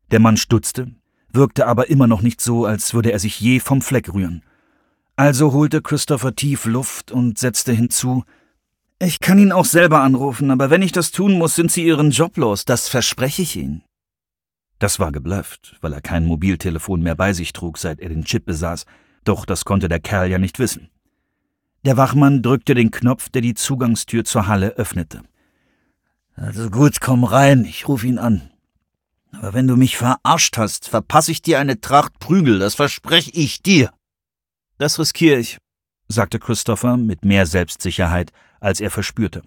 Der Mann stutzte, wirkte aber immer noch nicht so, als würde er sich je vom Fleck rühren. Also holte Christopher tief Luft und setzte hinzu: »Ich kann ihn auch selber anrufen, aber wenn ich das tun muss, sind Sie Ihren Job los, das verspreche ich Ihnen.« Das war geblufft, weil er kein Mobiltelefon mehr bei sich trug, seit er den Chip besaß, doch das konnte der Kerl ja nicht wissen. Der Wachmann drückte den Knopf, der die Zugangstür zur Halle öffnete. »Also gut, komm rein, ich rufe ihn an. Aber wenn du mich verarscht hast, verpasse ich dir eine Tracht Prügel, das verspreche ich dir.« »Das riskiere ich«, sagte Christopher mit mehr Selbstsicherheit, als er verspürte.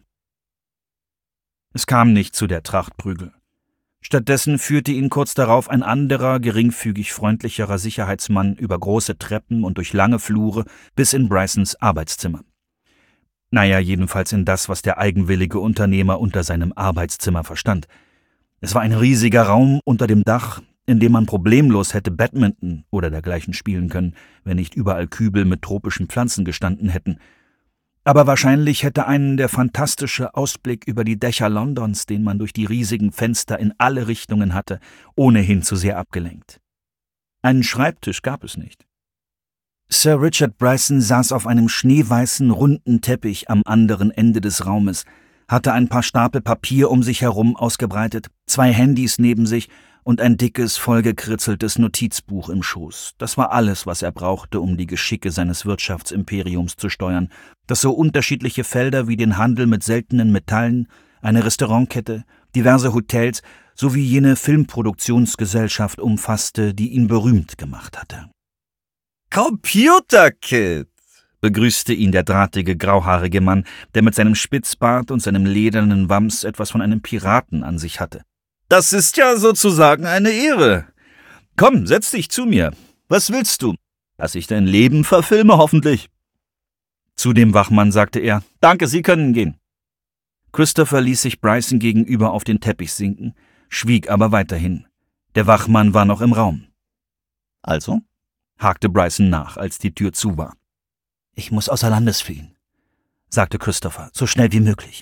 Es kam nicht zu der Tracht Prügel. Stattdessen führte ihn kurz darauf ein anderer, geringfügig freundlicherer Sicherheitsmann über große Treppen und durch lange Flure bis in Brysons Arbeitszimmer. Naja, jedenfalls in das, was der eigenwillige Unternehmer unter seinem Arbeitszimmer verstand. Es war ein riesiger Raum unter dem Dach, in dem man problemlos hätte Badminton oder dergleichen spielen können, wenn nicht überall Kübel mit tropischen Pflanzen gestanden hätten. Aber wahrscheinlich hätte einen der fantastische Ausblick über die Dächer Londons, den man durch die riesigen Fenster in alle Richtungen hatte, ohnehin zu sehr abgelenkt. Einen Schreibtisch gab es nicht. Sir Richard Bryson saß auf einem schneeweißen, runden Teppich am anderen Ende des Raumes, hatte ein paar Stapel Papier um sich herum ausgebreitet, 2 Handys neben sich und ein dickes, vollgekritzeltes Notizbuch im Schoß. Das war alles, was er brauchte, um die Geschicke seines Wirtschaftsimperiums zu steuern, das so unterschiedliche Felder wie den Handel mit seltenen Metallen, eine Restaurantkette, diverse Hotels sowie jene Filmproduktionsgesellschaft umfasste, die ihn berühmt gemacht hatte. »Computer Kid«, begrüßte ihn der drahtige, grauhaarige Mann, der mit seinem Spitzbart und seinem ledernen Wams etwas von einem Piraten an sich hatte. »Das ist ja sozusagen eine Ehre. Komm, setz dich zu mir. Was willst du? Dass ich dein Leben verfilme, hoffentlich.« Zu dem Wachmann sagte er: »Danke, Sie können gehen.« Christopher ließ sich Bryson gegenüber auf den Teppich sinken, schwieg aber weiterhin. Der Wachmann war noch im Raum. »Also?«, hakte Bryson nach, als die Tür zu war. »Ich muss außer Landes fliehen«, sagte Christopher, »so schnell wie möglich.«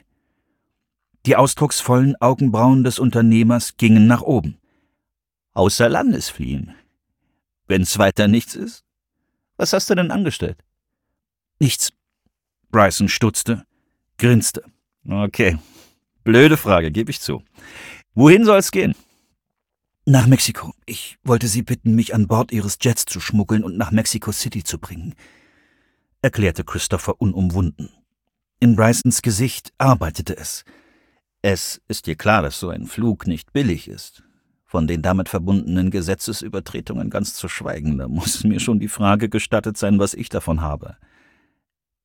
Die ausdrucksvollen Augenbrauen des Unternehmers gingen nach oben. »Außer Landes fliehen? Wenn's weiter nichts ist? Was hast du denn angestellt?« »Nichts.« Bryson stutzte, grinste. »Okay, blöde Frage, gebe ich zu. Wohin soll's gehen?« »Nach Mexiko. Ich wollte Sie bitten, mich an Bord Ihres Jets zu schmuggeln und nach Mexico City zu bringen«, erklärte Christopher unumwunden. In Brysons Gesicht arbeitete es. »Es ist dir klar, dass so ein Flug nicht billig ist. Von den damit verbundenen Gesetzesübertretungen ganz zu schweigen. Da muss mir schon die Frage gestattet sein, was ich davon habe.